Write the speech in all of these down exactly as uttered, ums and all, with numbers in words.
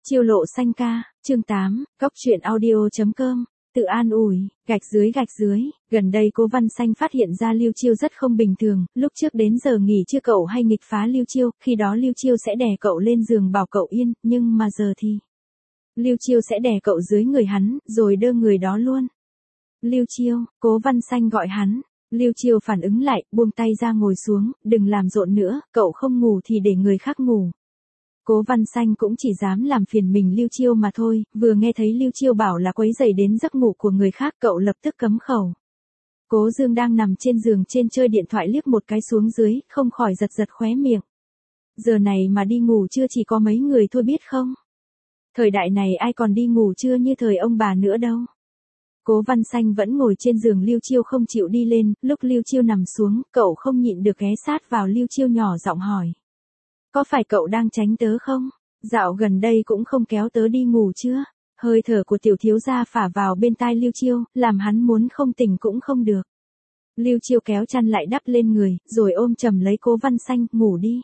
Chiêu lộ xanh ca, chương tám, góc truyện audio.com, tự an ủi, gạch dưới gạch dưới, gần đây Cố Văn Xanh phát hiện ra Lưu Chiêu rất không bình thường, lúc trước đến giờ nghỉ trưa cậu hay nghịch phá Lưu Chiêu, khi đó Lưu Chiêu sẽ đè cậu lên giường bảo cậu yên, nhưng mà giờ thì Lưu Chiêu sẽ đè cậu dưới người hắn, rồi đơ người đó luôn. Lưu Chiêu, Cố Văn Xanh gọi hắn. Lưu Chiêu phản ứng lại, buông tay ra ngồi xuống, đừng làm rộn nữa, cậu không ngủ thì để người khác ngủ. Cố Văn Xanh cũng chỉ dám làm phiền mình Lưu Chiêu mà thôi, vừa nghe thấy Lưu Chiêu bảo là quấy rầy đến giấc ngủ của người khác cậu lập tức cấm khẩu. Cố Dương đang nằm trên giường trên chơi điện thoại liếc một cái xuống dưới, không khỏi giật giật khóe miệng. Giờ này mà đi ngủ chưa chỉ có mấy người thôi biết không? Thời đại này ai còn đi ngủ trưa như thời ông bà nữa đâu. Cố Văn Xanh vẫn ngồi trên giường Lưu Chiêu không chịu đi lên, lúc Lưu Chiêu nằm xuống, cậu không nhịn được ghé sát vào Lưu Chiêu nhỏ giọng hỏi. Có phải cậu đang tránh tớ không? Dạo gần đây cũng không kéo tớ đi ngủ chưa? Hơi thở của tiểu thiếu gia phả vào bên tai Lưu Chiêu, làm hắn muốn không tỉnh cũng không được. Lưu Chiêu kéo chăn lại đắp lên người, rồi ôm chầm lấy Cố Văn Xanh, ngủ đi.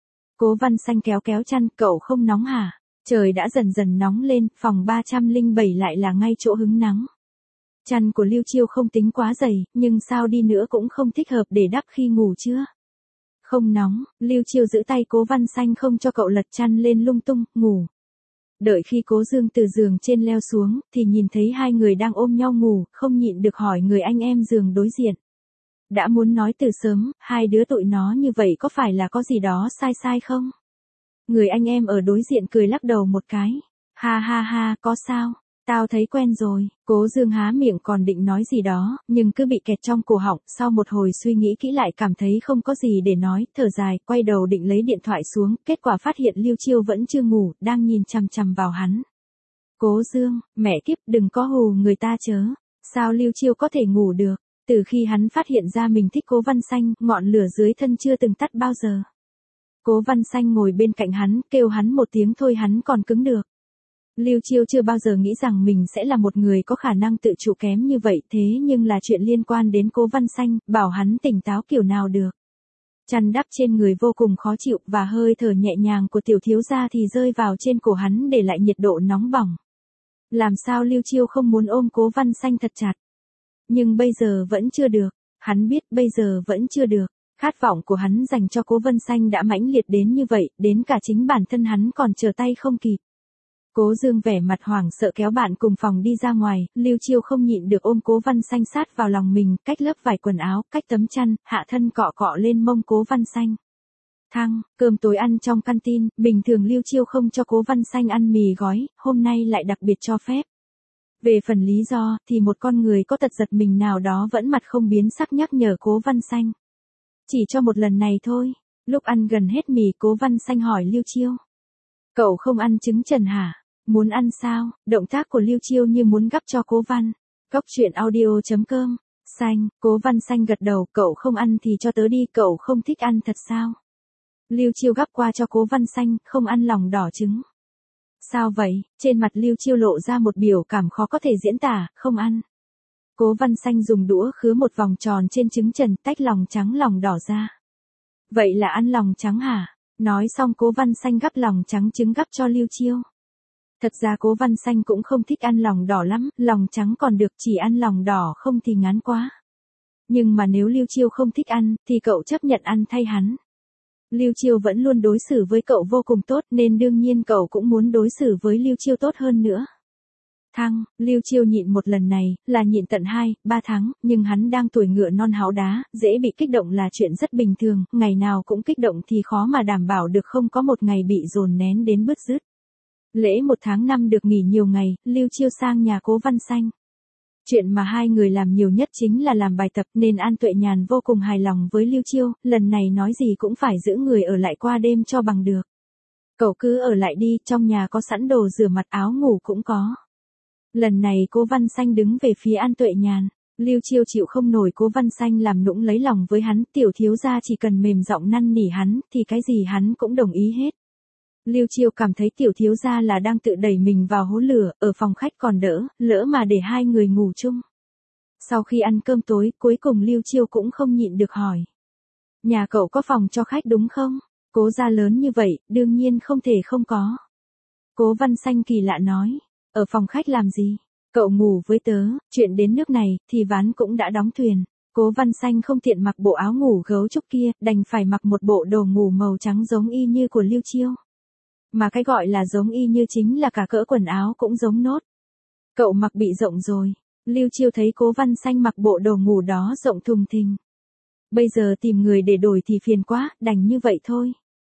Cố Văn Xanh kéo kéo chăn, cậu không nóng hả? Trời đã dần dần nóng lên, phòng ba trăm lẻ bảy lại là ngay chỗ hứng nắng. Chăn của Lưu Chiêu không tính quá dày, nhưng sao đi nữa cũng không thích hợp để đắp khi ngủ chưa? Không nóng, Lưu Chiêu giữ tay Cố Văn Xanh không cho cậu lật chăn lên lung tung, ngủ. Đợi khi Cố Dương từ giường trên leo xuống, thì nhìn thấy hai người đang ôm nhau ngủ, không nhịn được hỏi người anh em giường đối diện. Đã muốn nói từ sớm, hai đứa tụi nó như vậy có phải là có gì đó sai sai không? Người anh em ở đối diện cười lắc đầu một cái. Ha ha ha, có sao? Tao thấy quen rồi. Cố Dương há miệng còn định nói gì đó, nhưng cứ bị kẹt trong cổ họng, sau một hồi suy nghĩ kỹ lại cảm thấy không có gì để nói, thở dài, quay đầu định lấy điện thoại xuống, kết quả phát hiện Lưu Chiêu vẫn chưa ngủ, đang nhìn chằm chằm vào hắn. Cố Dương, mẹ kiếp, đừng có hù người ta chớ. Sao Lưu Chiêu có thể ngủ được? Từ khi hắn phát hiện ra mình thích Cố Văn Xanh, ngọn lửa dưới thân chưa từng tắt bao giờ. Cố Văn Xanh ngồi bên cạnh hắn, kêu hắn một tiếng thôi hắn còn cứng được. Lưu Chiêu chưa bao giờ nghĩ rằng mình sẽ là một người có khả năng tự chủ kém như vậy, thế nhưng là chuyện liên quan đến Cố Văn Xanh, bảo hắn tỉnh táo kiểu nào được. Chăn đắp trên người vô cùng khó chịu và hơi thở nhẹ nhàng của tiểu thiếu gia thì rơi vào trên cổ hắn để lại nhiệt độ nóng bỏng. Làm sao Lưu Chiêu không muốn ôm Cố Văn Xanh thật chặt. Nhưng bây giờ vẫn chưa được, hắn biết bây giờ vẫn chưa được. Khát vọng của hắn dành cho Cố Văn Xanh đã mãnh liệt đến như vậy, đến cả chính bản thân hắn còn trở tay không kịp. Cố Dương vẻ mặt hoảng sợ kéo bạn cùng phòng đi ra ngoài, Lưu Chiêu không nhịn được ôm Cố Văn Xanh sát vào lòng mình, cách lớp vải quần áo, cách tấm chăn, hạ thân cọ cọ lên mông Cố Văn Xanh. Thăng, cơm tối ăn trong canteen, bình thường Lưu Chiêu không cho Cố Văn Xanh ăn mì gói, hôm nay lại đặc biệt cho phép. Về phần lý do, thì một con người có tật giật mình nào đó vẫn mặt không biến sắc nhắc nhở Cố Văn Xanh. Chỉ cho một lần này thôi. Lúc ăn gần hết mì Cố Văn Xanh hỏi Lưu Chiêu. Cậu không ăn trứng trần hả? Muốn ăn sao? Động tác của Lưu Chiêu như muốn gắp cho Cố Văn. Góc truyện audio.com. Xanh, Cố Văn Xanh gật đầu, cậu không ăn thì cho tớ đi, cậu không thích ăn thật sao? Lưu Chiêu gắp qua cho Cố Văn Xanh, không ăn lòng đỏ trứng. Sao vậy? Trên mặt Lưu Chiêu lộ ra một biểu cảm khó có thể diễn tả, không ăn. Cố Văn Xanh dùng đũa khứa một vòng tròn trên trứng trần, tách lòng trắng lòng đỏ ra. Vậy là ăn lòng trắng hả? Nói xong Cố Văn Xanh gắp lòng trắng trứng gắp cho Lưu Chiêu. Thật ra Cố Văn Xanh cũng không thích ăn lòng đỏ lắm, lòng trắng còn được, chỉ ăn lòng đỏ không thì ngán quá. Nhưng mà nếu Lưu Chiêu không thích ăn, thì cậu chấp nhận ăn thay hắn. Lưu Chiêu vẫn luôn đối xử với cậu vô cùng tốt nên đương nhiên cậu cũng muốn đối xử với Lưu Chiêu tốt hơn nữa. Thăng, Lưu Chiêu nhịn một lần này, là nhịn tận hai, ba tháng, nhưng hắn đang tuổi ngựa non háu đá, dễ bị kích động là chuyện rất bình thường, ngày nào cũng kích động thì khó mà đảm bảo được không có một ngày bị dồn nén đến bứt rứt. Lễ một tháng năm được nghỉ nhiều ngày, Lưu Chiêu sang nhà Cố Văn Xanh. Chuyện mà hai người làm nhiều nhất chính là làm bài tập nên An Tuệ Nhàn vô cùng hài lòng với Lưu Chiêu, lần này nói gì cũng phải giữ người ở lại qua đêm cho bằng được. Cậu cứ ở lại đi, trong nhà có sẵn đồ rửa mặt áo ngủ cũng có. Lần này Cố Văn Xanh đứng về phía An Tuệ Nhàn. Lưu Chiêu chịu không nổi Cố Văn Xanh làm nũng lấy lòng với hắn, tiểu thiếu gia chỉ cần mềm giọng năn nỉ hắn, thì cái gì hắn cũng đồng ý hết. Lưu Chiêu cảm thấy tiểu thiếu gia là đang tự đẩy mình vào hố lửa, ở phòng khách còn đỡ, lỡ mà để hai người ngủ chung. Sau khi ăn cơm tối, cuối cùng Lưu Chiêu cũng không nhịn được hỏi. Nhà cậu có phòng cho khách đúng không? Cố gia lớn như vậy, đương nhiên không thể không có. Cố Văn Xanh kỳ lạ nói. Ở phòng khách làm gì? Cậu ngủ với tớ, chuyện đến nước này, thì ván cũng đã đóng thuyền. Cố Văn Xanh không tiện mặc bộ áo ngủ gấu trúc kia, đành phải mặc một bộ đồ ngủ màu trắng giống y như của Lưu Chiêu. Mà cái gọi là giống y như chính là cả cỡ quần áo cũng giống nốt. Cậu mặc bị rộng rồi. Lưu Chiêu thấy Cố Văn Xanh mặc bộ đồ ngủ đó rộng thùng thình. Bây giờ tìm người để đổi thì phiền quá, đành như vậy thôi.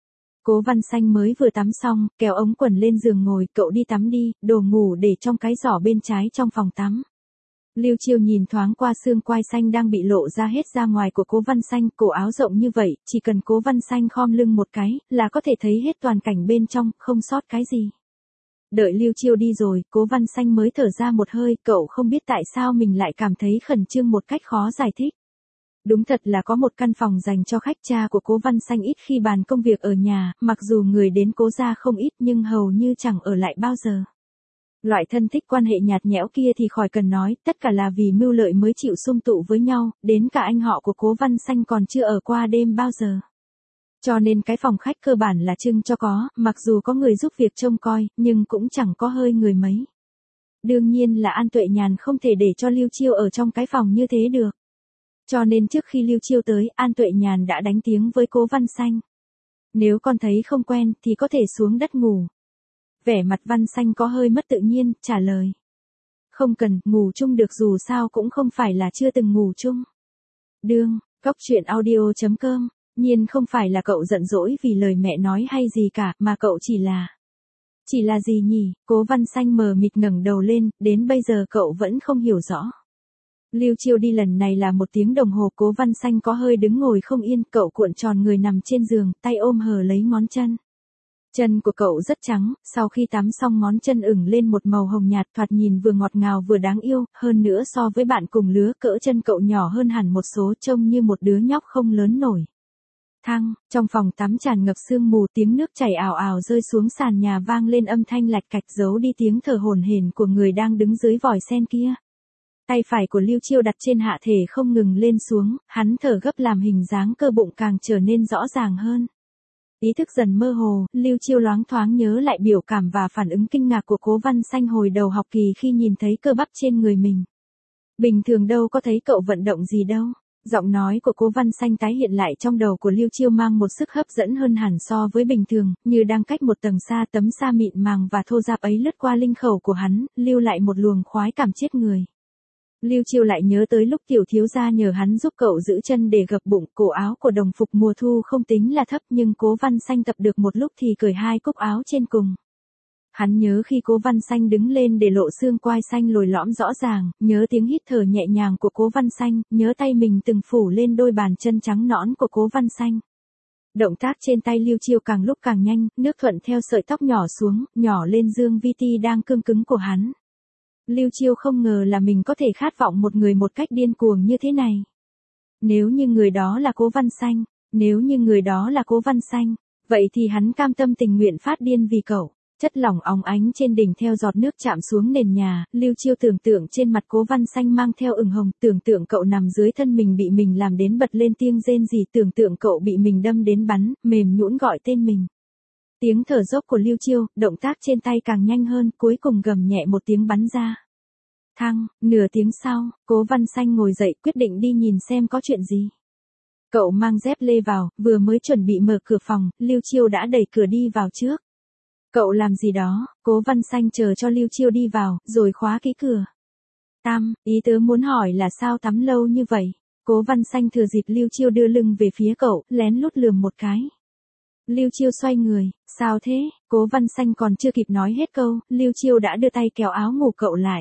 Cố Văn Xanh mới vừa tắm xong, kéo ống quần lên giường ngồi, cậu đi tắm đi, đồ ngủ để trong cái giỏ bên trái trong phòng tắm. Lưu Chiêu nhìn thoáng qua xương quai xanh đang bị lộ ra hết ra ngoài của Cố Văn Xanh, cổ áo rộng như vậy, chỉ cần Cố Văn Xanh khom lưng một cái, là có thể thấy hết toàn cảnh bên trong, không sót cái gì. Đợi Lưu Chiêu đi rồi, Cố Văn Xanh mới thở ra một hơi, cậu không biết tại sao mình lại cảm thấy khẩn trương một cách khó giải thích. Đúng thật là có một căn phòng dành cho khách, cha của Cố Văn Xanh ít khi bàn công việc ở nhà, mặc dù người đến Cố gia không ít nhưng hầu như chẳng ở lại bao giờ. Loại thân thích quan hệ nhạt nhẽo kia thì khỏi cần nói, tất cả là vì mưu lợi mới chịu sum tụ với nhau, đến cả anh họ của Cố Văn Xanh còn chưa ở qua đêm bao giờ. Cho nên cái phòng khách cơ bản là trưng cho có, mặc dù có người giúp việc trông coi, nhưng cũng chẳng có hơi người mấy. Đương nhiên là An Tuệ Nhàn không thể để cho Lưu Chiêu ở trong cái phòng như thế được. Cho nên trước khi Lưu Chiêu tới, An Tuệ Nhàn đã đánh tiếng với Cố Văn Xanh. Nếu con thấy không quen thì có thể xuống đất ngủ. Vẻ mặt Văn Xanh có hơi mất tự nhiên, trả lời. Không cần, ngủ chung được dù sao cũng không phải là chưa từng ngủ chung. Đương, Cóc Truyện Audio chấm com, nhiên không phải là cậu giận dỗi vì lời mẹ nói hay gì cả, mà cậu chỉ là... Chỉ là gì nhỉ? Cố Văn Xanh mờ mịt ngẩng đầu lên, đến bây giờ cậu vẫn không hiểu rõ. Lưu Chiêu đi lần này là một tiếng đồng hồ, Cố Văn Xanh có hơi đứng ngồi không yên, cậu cuộn tròn người nằm trên giường, tay ôm hờ lấy ngón chân. Chân của cậu rất trắng, sau khi tắm xong ngón chân ửng lên một màu hồng nhạt, thoạt nhìn vừa ngọt ngào vừa đáng yêu, hơn nữa so với bạn cùng lứa cỡ chân cậu nhỏ hơn hẳn một số, trông như một đứa nhóc không lớn nổi. Thăng, trong phòng tắm tràn ngập sương mù, tiếng nước chảy ào ào rơi xuống sàn nhà vang lên âm thanh lạch cạch giấu đi tiếng thở hổn hển của người đang đứng dưới vòi sen kia. Tay phải của Lưu Chiêu đặt trên hạ thể không ngừng lên xuống, hắn thở gấp làm hình dáng cơ bụng càng trở nên rõ ràng hơn. Ý thức dần mơ hồ, Lưu Chiêu loáng thoáng nhớ lại biểu cảm và phản ứng kinh ngạc của Cố Văn Xanh hồi đầu học kỳ khi nhìn thấy cơ bắp trên người mình. Bình thường đâu có thấy cậu vận động gì đâu. Giọng nói của Cố Văn Xanh tái hiện lại trong đầu của Lưu Chiêu mang một sức hấp dẫn hơn hẳn so với bình thường, như đang cách một tầng xa, tấm sa mịn màng và thô ráp ấy lướt qua linh khẩu của hắn, lưu lại một luồng khoái cảm chết người. Lưu Chiêu lại nhớ tới lúc tiểu thiếu gia nhờ hắn giúp cậu giữ chân để gập bụng, cổ áo của đồng phục mùa thu không tính là thấp nhưng Cố Văn Xanh tập được một lúc thì cởi hai cúc áo trên cùng. Hắn nhớ khi Cố Văn Xanh đứng lên để lộ xương quai xanh lồi lõm rõ ràng, nhớ tiếng hít thở nhẹ nhàng của Cố Văn Xanh, nhớ tay mình từng phủ lên đôi bàn chân trắng nõn của Cố Văn Xanh. Động tác trên tay Lưu Chiêu càng lúc càng nhanh, nước thuận theo sợi tóc nhỏ xuống, nhỏ lên dương vi ti đang cương cứng của hắn. Lưu Chiêu không ngờ là mình có thể khát vọng một người một cách điên cuồng như thế này. Nếu như người đó là Cố Văn Xanh, nếu như người đó là Cố Văn Xanh, vậy thì hắn cam tâm tình nguyện phát điên vì cậu. Chất lỏng óng ánh trên đỉnh theo giọt nước chạm xuống nền nhà, Lưu Chiêu tưởng tượng trên mặt Cố Văn Xanh mang theo ửng hồng, tưởng tượng cậu nằm dưới thân mình bị mình làm đến bật lên tiếng rên rỉ, tưởng tượng cậu bị mình đâm đến bắn, mềm nhũn gọi tên mình. Tiếng thở dốc của Lưu Chiêu, động tác trên tay càng nhanh hơn, cuối cùng gầm nhẹ một tiếng bắn ra. Thăng, nửa tiếng sau, Cố Văn Xanh ngồi dậy quyết định đi nhìn xem có chuyện gì. Cậu mang dép lê vào, vừa mới chuẩn bị mở cửa phòng, Lưu Chiêu đã đẩy cửa đi vào trước. Cậu làm gì đó? Cố Văn Xanh chờ cho Lưu Chiêu đi vào, rồi khóa kỹ cửa. Tam, ý tớ muốn hỏi là sao tắm lâu như vậy? Cố Văn Xanh thừa dịp Lưu Chiêu đưa lưng về phía cậu, lén lút lườm một cái. Lưu Chiêu xoay người, sao thế? Cố Văn Xanh còn chưa kịp nói hết câu, Lưu Chiêu đã đưa tay kéo áo ngủ cậu lại.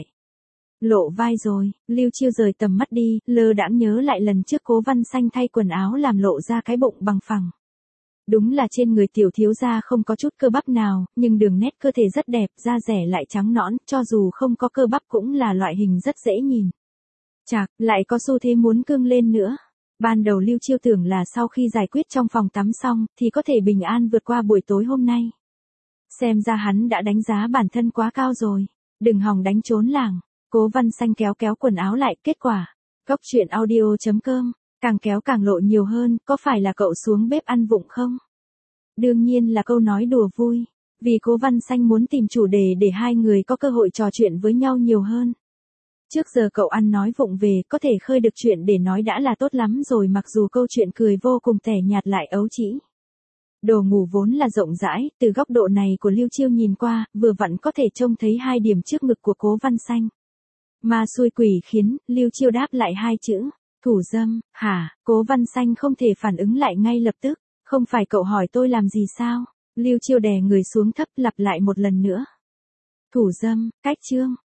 Lộ vai rồi, Lưu Chiêu rời tầm mắt đi, lơ đãng nhớ lại lần trước Cố Văn Xanh thay quần áo làm lộ ra cái bụng bằng phẳng. Đúng là trên người tiểu thiếu gia không có chút cơ bắp nào, nhưng đường nét cơ thể rất đẹp, da dẻ lại trắng nõn, cho dù không có cơ bắp cũng là loại hình rất dễ nhìn. Chạc, lại có xu thế muốn cương lên nữa. Ban đầu Lưu Chiêu tưởng là sau khi giải quyết trong phòng tắm xong, thì có thể bình an vượt qua buổi tối hôm nay. Xem ra hắn đã đánh giá bản thân quá cao rồi. Đừng hòng đánh trốn làng. Cố Văn Xanh kéo kéo quần áo lại, kết quả. Cóc Truyện Audio chấm com, càng kéo càng lộ nhiều hơn, có phải là cậu xuống bếp ăn vụng không? Đương nhiên là câu nói đùa vui. Vì Cố Văn Xanh muốn tìm chủ đề để hai người có cơ hội trò chuyện với nhau nhiều hơn. Trước giờ cậu ăn nói vụng về, có thể khơi được chuyện để nói đã là tốt lắm rồi, mặc dù câu chuyện cười vô cùng tẻ nhạt lại ấu trĩ. Đồ ngủ vốn là rộng rãi, từ góc độ này của Lưu Chiêu nhìn qua, vừa vặn có thể trông thấy hai điểm trước ngực của Cố Văn Xanh. Mà xui quỷ khiến, Lưu Chiêu đáp lại hai chữ, thủ dâm, hả? Cố Văn Xanh không thể phản ứng lại ngay lập tức, không phải cậu hỏi tôi làm gì sao? Lưu Chiêu đè người xuống thấp lặp lại một lần nữa. Thủ dâm, cách chương.